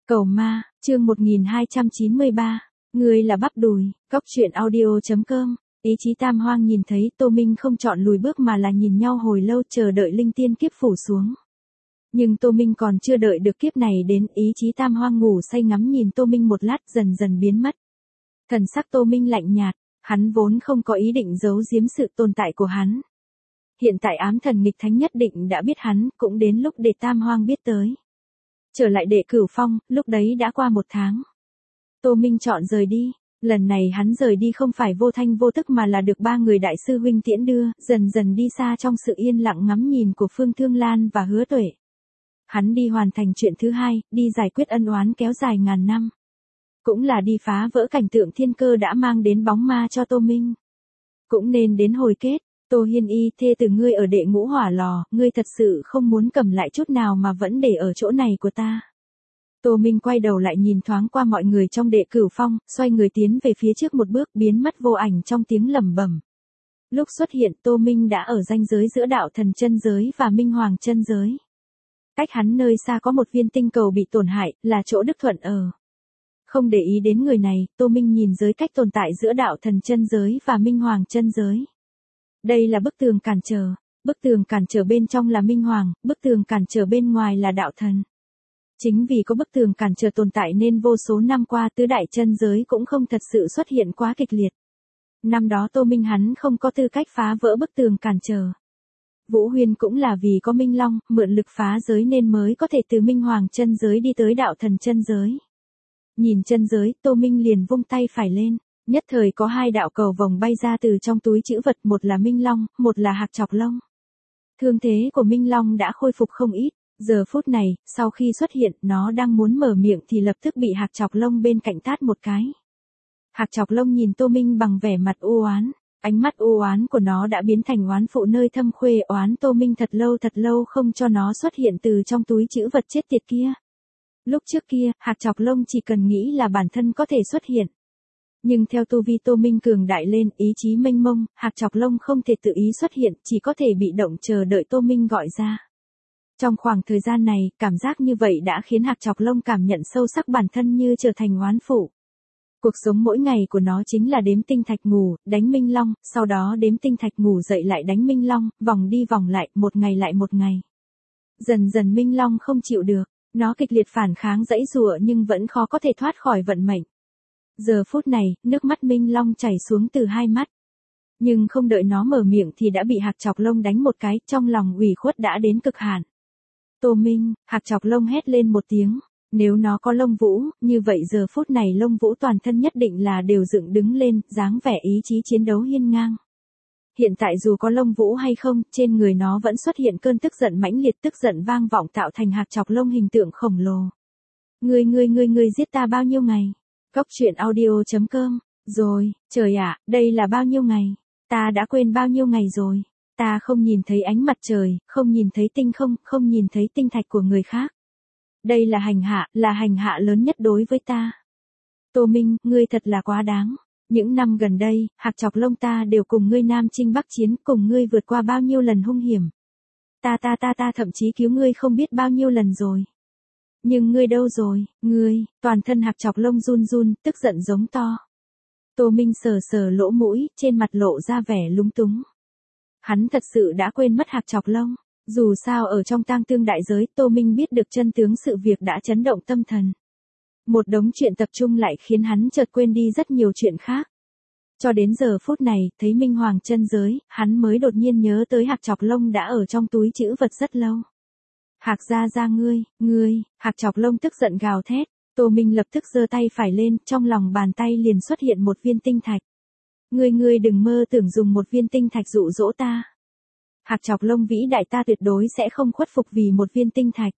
Cầu ma, chương 1293. Ngươi là bắp đùi, cóc truyện audio.com. Ý chí Tam Hoang nhìn thấy Tô Minh không chọn lùi bước mà là nhìn nhau hồi lâu chờ đợi linh tiên kiếp phủ xuống. Nhưng Tô Minh còn chưa đợi được kiếp này đến, ý chí Tam Hoang ngủ say ngắm nhìn Tô Minh một lát dần dần biến mất. Thần sắc Tô Minh lạnh nhạt, hắn vốn không có ý định giấu giếm sự tồn tại của hắn. Hiện tại ám thần nghịch thánh nhất định đã biết hắn, cũng đến lúc để Tam Hoang biết tới. Trở lại Đệ Cửu Phong, lúc đấy đã qua 1 tháng. Tô Minh chọn rời đi, lần này hắn rời đi không phải vô thanh vô tức mà là được 3 người đại sư huynh tiễn đưa, dần dần đi xa trong sự yên lặng ngắm nhìn của Phương Thương Lan và Hứa Tuệ. Hắn đi hoàn thành chuyện thứ hai, đi giải quyết ân oán kéo dài ngàn năm. Cũng là đi phá vỡ cảnh tượng thiên cơ đã mang đến bóng ma cho Tô Minh. Cũng nên đến hồi kết. Tô Hiên Y, thê từ ngươi ở Đệ Ngũ Hỏa Lò, ngươi thật sự không muốn cầm lại chút nào mà vẫn để ở chỗ này của ta. Tô Minh quay đầu lại nhìn thoáng qua mọi người trong Đệ Cửu Phong, xoay người tiến về phía trước một bước biến mất vô ảnh trong tiếng lẩm bẩm. Lúc xuất hiện Tô Minh đã ở ranh giới giữa đạo thần chân giới và minh hoàng chân giới. Cách hắn nơi xa có một viên tinh cầu bị tổn hại, là chỗ Đức Thuận ở. Không để ý đến người này, Tô Minh nhìn giới cách tồn tại giữa đạo thần chân giới và minh hoàng chân giới. Đây là bức tường cản trở. Bức tường cản trở bên trong là minh hoàng, bức tường cản trở bên ngoài là đạo thần. Chính vì có bức tường cản trở tồn tại nên vô số năm qua tứ đại chân giới cũng không thật sự xuất hiện quá kịch liệt. Năm đó Tô Minh hắn không có tư cách phá vỡ bức tường cản trở. Vũ Huyên cũng là vì có Minh Long, mượn lực phá giới nên mới có thể từ minh hoàng chân giới đi tới đạo thần chân giới. Nhìn chân giới, Tô Minh liền vung tay phải lên. Nhất thời có 2 đạo cầu vồng bay ra từ trong túi trữ vật, một là Minh Long, một là Hạc Chọc Lông. Thương thế của Minh Long đã khôi phục không ít, giờ phút này, sau khi xuất hiện, nó đang muốn mở miệng thì lập tức bị Hạc Chọc Lông bên cạnh tát một cái. Hạc Chọc Lông nhìn Tô Minh bằng vẻ mặt u oán, ánh mắt u oán của nó đã biến thành oán phụ nơi thâm khuê oán Tô Minh thật lâu không cho nó xuất hiện từ trong túi trữ vật chết tiệt kia. Lúc trước kia, Hạc Chọc Lông chỉ cần nghĩ là bản thân có thể xuất hiện. Nhưng theo tu vi Tô Minh cường đại lên, ý chí mênh mông, Hạc Chọc Lông không thể tự ý xuất hiện, chỉ có thể bị động chờ đợi Tô Minh gọi ra. Trong khoảng thời gian này, cảm giác như vậy đã khiến Hạc Chọc Lông cảm nhận sâu sắc bản thân như trở thành oán phụ. Cuộc sống mỗi ngày của nó chính là đếm tinh thạch ngủ, đánh Minh Long, sau đó đếm tinh thạch ngủ dậy lại đánh Minh Long, vòng đi vòng lại, một ngày lại một ngày. Dần dần Minh Long không chịu được, nó kịch liệt phản kháng giãy giụa nhưng vẫn khó có thể thoát khỏi vận mệnh. Giờ phút này, nước mắt Minh Long chảy xuống từ 2 mắt. Nhưng không đợi nó mở miệng thì đã bị Hạc Chọc Lông đánh một cái, trong lòng ủy khuất đã đến cực hạn. Tô Minh, Hạc Chọc Lông hét lên một tiếng, nếu nó có lông vũ, như vậy giờ phút này lông vũ toàn thân nhất định là đều dựng đứng lên, dáng vẻ ý chí chiến đấu hiên ngang. Hiện tại dù có lông vũ hay không, trên người nó vẫn xuất hiện cơn tức giận mãnh liệt, tức giận vang vọng tạo thành Hạc Chọc Lông hình tượng khổng lồ. Ngươi giết ta bao nhiêu ngày? Cóc truyện audio.com. Rồi, trời ạ, đây là bao nhiêu ngày? Ta đã quên bao nhiêu ngày rồi. Ta không nhìn thấy ánh mặt trời, không nhìn thấy tinh không, không nhìn thấy tinh thạch của người khác. Đây là hành hạ lớn nhất đối với ta. Tô Minh, ngươi thật là quá đáng. Những năm gần đây, Hạc Chọc Lông ta đều cùng ngươi nam chinh bắc chiến, cùng ngươi vượt qua bao nhiêu lần hung hiểm. Ta thậm chí cứu ngươi không biết bao nhiêu lần rồi. Nhưng ngươi đâu rồi, ngươi, toàn thân Hạc Chọc Lông run run, tức giận giống to. Tô Minh sờ lỗ mũi, trên mặt lộ ra vẻ lúng túng. Hắn thật sự đã quên mất Hạc Chọc Lông. Dù sao ở trong tang thương đại giới, Tô Minh biết được chân tướng sự việc đã chấn động tâm thần. Một đống chuyện tập trung lại khiến hắn chợt quên đi rất nhiều chuyện khác. Cho đến giờ phút này, thấy minh hoàng chân giới, hắn mới đột nhiên nhớ tới Hạc Chọc Lông đã ở trong túi trữ vật rất lâu. Hạc gia ngươi, Hạc Chọc Lông tức giận gào thét, Tô Minh lập tức giơ tay phải lên, trong lòng bàn tay liền xuất hiện một viên tinh thạch. Ngươi đừng mơ tưởng dùng một viên tinh thạch dụ dỗ ta. Hạc Chọc Lông vĩ đại ta tuyệt đối sẽ không khuất phục vì một viên tinh thạch.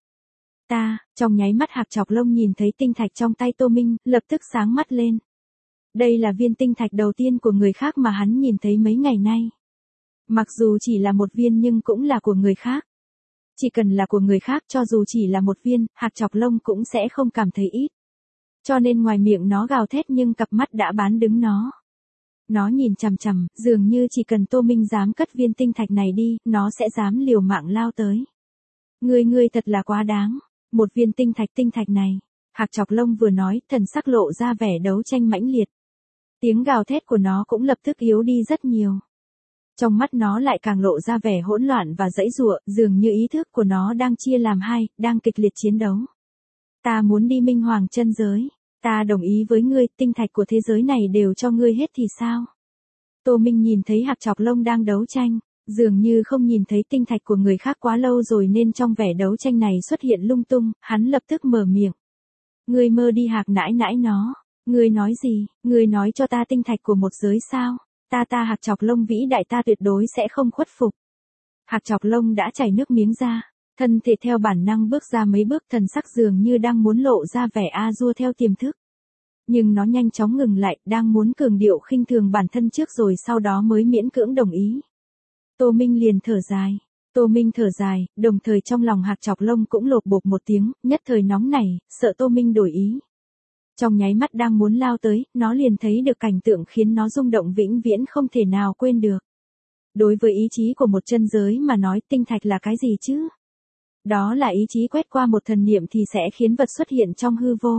Trong nháy mắt Hạc Chọc Lông nhìn thấy tinh thạch trong tay Tô Minh, lập tức sáng mắt lên. Đây là viên tinh thạch đầu tiên của người khác mà hắn nhìn thấy mấy ngày nay. Mặc dù chỉ là một viên nhưng cũng là của người khác. Chỉ cần là của người khác cho dù chỉ là một viên, Hạc Chọc Lông cũng sẽ không cảm thấy ít. Cho nên ngoài miệng nó gào thét nhưng cặp mắt đã bán đứng nó. Nó nhìn chằm chằm, dường như chỉ cần Tô Minh dám cất viên tinh thạch này đi, nó sẽ dám liều mạng lao tới. Ngươi thật là quá đáng. Một viên tinh thạch này. Hạc chọc lông vừa nói, thần sắc lộ ra vẻ đấu tranh mãnh liệt. Tiếng gào thét của nó cũng lập tức yếu đi rất nhiều. Trong mắt nó lại càng lộ ra vẻ hỗn loạn và giãy giụa, dường như ý thức của nó đang chia làm hai, đang kịch liệt chiến đấu. Ta muốn đi Minh Hoàng chân giới. Ta đồng ý với ngươi, tinh thạch của thế giới này đều cho ngươi hết thì sao? Tô Minh nhìn thấy Hạc chọc lông đang đấu tranh, dường như không nhìn thấy tinh thạch của người khác quá lâu rồi nên trong vẻ đấu tranh này xuất hiện lung tung, hắn lập tức mở miệng. Ngươi mơ đi Hạc nãi nãi nó. Ngươi nói gì? Ngươi nói cho ta tinh thạch của một giới sao? Ta Hạc chọc lông vĩ đại ta tuyệt đối sẽ không khuất phục. Hạc chọc lông đã chảy nước miếng ra, thân thể theo bản năng bước ra mấy bước, thần sắc dường như đang muốn lộ ra vẻ a dua theo tiềm thức. Nhưng nó nhanh chóng ngừng lại, đang muốn cường điệu khinh thường bản thân trước rồi sau đó mới miễn cưỡng đồng ý. Tô Minh liền thở dài. Tô Minh thở dài, đồng thời trong lòng Hạc chọc lông cũng lột bột một tiếng, nhất thời nóng nảy, sợ Tô Minh đổi ý. Trong nháy mắt đang muốn lao tới, nó liền thấy được cảnh tượng khiến nó rung động vĩnh viễn không thể nào quên được. Đối với ý chí của một chân giới mà nói, tinh thạch là cái gì chứ? Đó là ý chí quét qua một thần niệm thì sẽ khiến vật xuất hiện trong hư vô.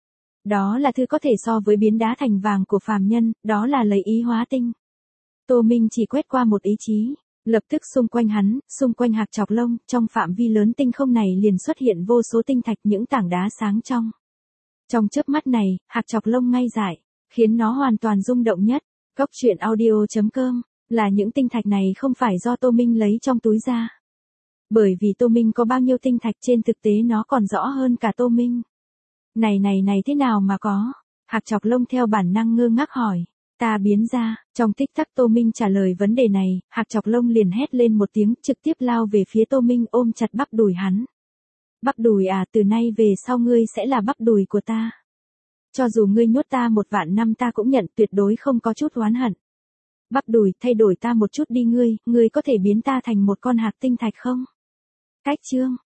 Đó là thứ có thể so với biến đá thành vàng của phàm nhân, đó là lấy ý hóa tinh. Tô Minh chỉ quét qua một ý chí, lập tức xung quanh hắn, xung quanh Hạc chọc lông, trong phạm vi lớn tinh không này liền xuất hiện vô số tinh thạch, những tảng đá sáng trong. Trong chớp mắt này, Hạc chọc lông ngay dại, khiến nó hoàn toàn rung động nhất. Góc truyện audio.com, là những tinh thạch này không phải do Tô Minh lấy trong túi ra. Bởi vì Tô Minh có bao nhiêu tinh thạch trên thực tế nó còn rõ hơn cả Tô Minh. Này thế nào mà có? Hạc chọc lông theo bản năng ngơ ngác hỏi. Ta biến ra, trong tích tắc Tô Minh trả lời vấn đề này, Hạc chọc lông liền hét lên một tiếng, trực tiếp lao về phía Tô Minh ôm chặt bắp đùi hắn. Bắp đùi à, từ nay về sau ngươi sẽ là bắp đùi của ta. Cho dù ngươi nhốt ta 1.000 năm ta cũng nhận, tuyệt đối không có chút oán hận. Bắp đùi, thay đổi ta một chút đi ngươi có thể biến ta thành một con hạc tinh thạch không? Cách chương